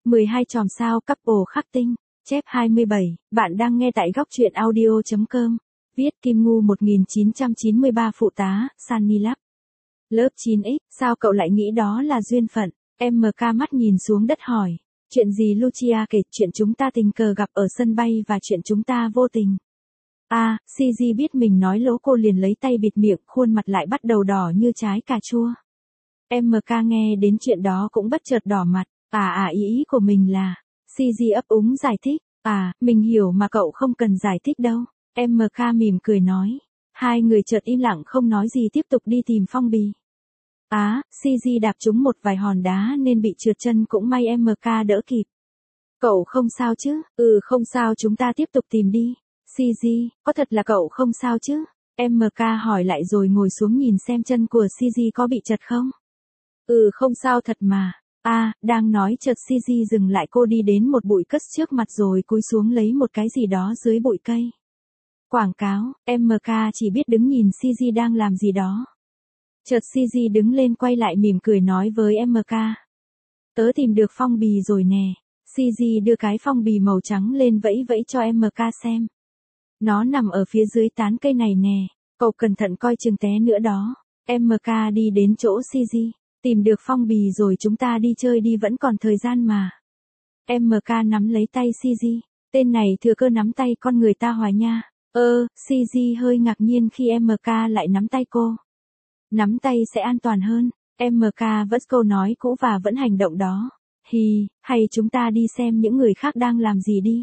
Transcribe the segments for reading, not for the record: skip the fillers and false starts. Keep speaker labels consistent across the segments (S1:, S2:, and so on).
S1: 12 chòm sao couple khắc tinh. Chép 27, bạn đang nghe tại góc truyện audio.com. Viết Kim Ngu 1993 phụ tá, Sunny Lab. Lớp 9X, sao cậu lại nghĩ đó là duyên phận? MK mắt nhìn xuống đất hỏi. Chuyện gì Lucia kể, chuyện chúng ta tình cờ gặp ở sân bay và chuyện chúng ta vô tình. CG biết mình nói lố cô liền lấy tay bịt miệng, khuôn mặt lại bắt đầu đỏ như trái cà chua. MK nghe đến chuyện đó cũng bất chợt đỏ mặt. Ý của mình là, CG ấp úng giải thích. Mình hiểu mà cậu không cần giải thích đâu. MK mỉm cười nói. Hai người chợt im lặng không nói gì tiếp tục đi tìm phong bì. CG đạp trúng một vài hòn đá nên bị trượt chân, cũng may MK đỡ kịp. Cậu không sao chứ? Không sao, chúng ta tiếp tục tìm đi. CG, có thật là cậu không sao chứ? MK hỏi lại rồi ngồi xuống nhìn xem chân của CG có bị trật không? Không sao thật mà. Đang nói chợt CG dừng lại, cô đi đến một bụi cất trước mặt rồi cúi xuống lấy một cái gì đó dưới bụi cây. Quảng cáo, MK chỉ biết đứng nhìn CG đang làm gì đó. Chợt CG đứng lên quay lại mỉm cười nói với MK. Tớ tìm được phong bì rồi nè. CG đưa cái phong bì màu trắng lên vẫy vẫy cho MK xem. Nó nằm ở phía dưới tán cây này nè, cậu cẩn thận coi chừng té nữa đó. MK đi đến chỗ CG. Tìm được phong bì rồi, chúng ta đi chơi đi, vẫn còn thời gian mà. MK nắm lấy tay CG. Tên này thừa cơ nắm tay con người ta hoài nha. CG hơi ngạc nhiên khi MK lại nắm tay cô. Nắm tay sẽ an toàn hơn. MK vẫn câu nói cũ và vẫn hành động đó. Hay chúng ta đi xem những người khác đang làm gì đi.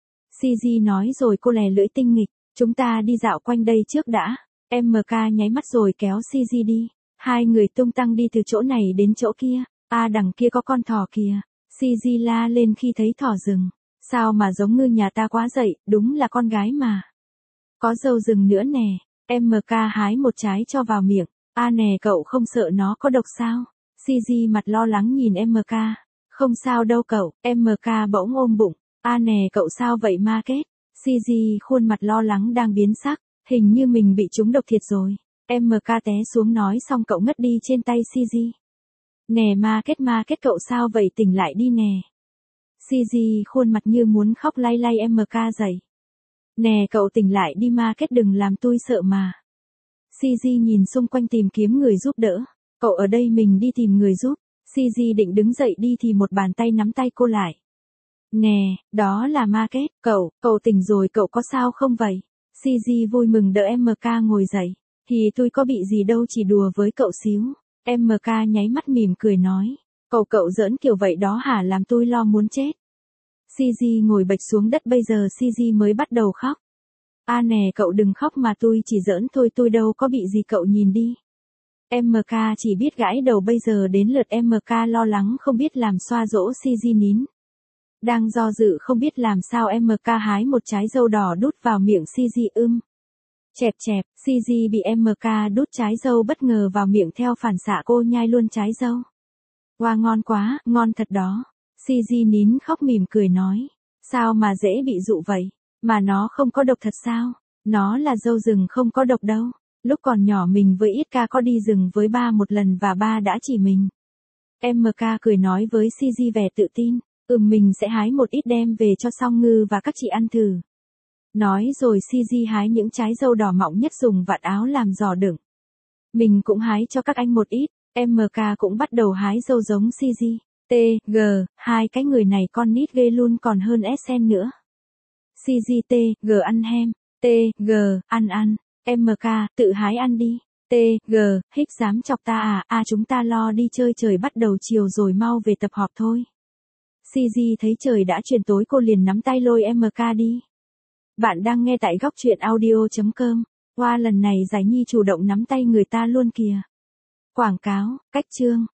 S1: CG nói rồi cô lè lưỡi tinh nghịch. Chúng ta đi dạo quanh đây trước đã. MK nháy mắt rồi kéo CG đi. Hai người tung tăng đi từ chỗ này đến chỗ kia. Đằng kia có con thỏ kìa. CG la lên khi thấy thỏ rừng. Sao mà giống ngư nhà ta quá vậy, đúng là con gái mà. Có dâu rừng nữa nè. MK hái một trái cho vào miệng. Nè, cậu không sợ nó có độc sao? CG mặt lo lắng nhìn MK. Không sao đâu cậu. MK bỗng ôm bụng. Nè, cậu sao vậy ma kết? CG khuôn mặt lo lắng đang biến sắc. Hình như mình bị trúng độc thiệt rồi. MK té xuống nói xong cậu ngất đi trên tay CG. Nè ma kết cậu sao vậy, tỉnh lại đi nè. CG khuôn mặt như muốn khóc lay lay MK dậy. Nè cậu tỉnh lại đi, ma kết đừng làm tôi sợ mà. CG nhìn xung quanh tìm kiếm người giúp đỡ. Cậu ở đây, mình đi tìm người giúp. CG định đứng dậy đi thì một bàn tay nắm tay cô lại. Nè, đó là ma kết. Cậu tỉnh rồi, cậu có sao không vậy? CG vui mừng đỡ MK ngồi dậy. Thì tôi có bị gì đâu, chỉ đùa với cậu xíu. MK nháy mắt mỉm cười nói. Cậu giỡn kiểu vậy đó hả, làm tôi lo muốn chết. CG ngồi bệt xuống đất, bây giờ CG mới bắt đầu khóc. Nè cậu đừng khóc mà, tôi chỉ giỡn thôi, tôi đâu có bị gì, cậu nhìn đi. MK chỉ biết gãi đầu, bây giờ đến lượt MK lo lắng không biết làm xoa dỗ CG nín. Đang do dự không biết làm sao, MK hái một trái dâu đỏ đút vào miệng CG. Chẹp, CG bị MK đút trái dâu bất ngờ vào miệng, theo phản xạ cô nhai luôn trái dâu. Wow, ngon quá, ngon thật đó. CG nín khóc mỉm cười nói. Sao mà dễ bị dụ vậy? Mà nó không có độc thật sao? Nó là dâu rừng, không có độc đâu. Lúc còn nhỏ mình với Itka có đi rừng với ba một lần và ba đã chỉ mình. MK cười nói với CG vẻ tự tin. Mình sẽ hái một ít đem về cho Song Ngư và các chị ăn thử. Nói rồi CG hái những trái dâu đỏ mọng nhất, dùng vạt áo làm giỏ đựng. Mình cũng hái cho các anh một ít. MK cũng bắt đầu hái dâu giống CG. Hai cái người này con nít ghê luôn, còn hơn SN nữa. CG ăn hem. Ăn. MK tự hái ăn đi. Hích dám chọc ta à? Chúng ta lo đi chơi, trời bắt đầu chiều rồi, mau về tập họp thôi. CG thấy trời đã chuyển tối, cô liền nắm tay lôi MK đi. Bạn đang nghe tại góc truyện audio.com. Lần này Giải Nhi chủ động nắm tay người ta luôn kìa. Quảng cáo, cách chương.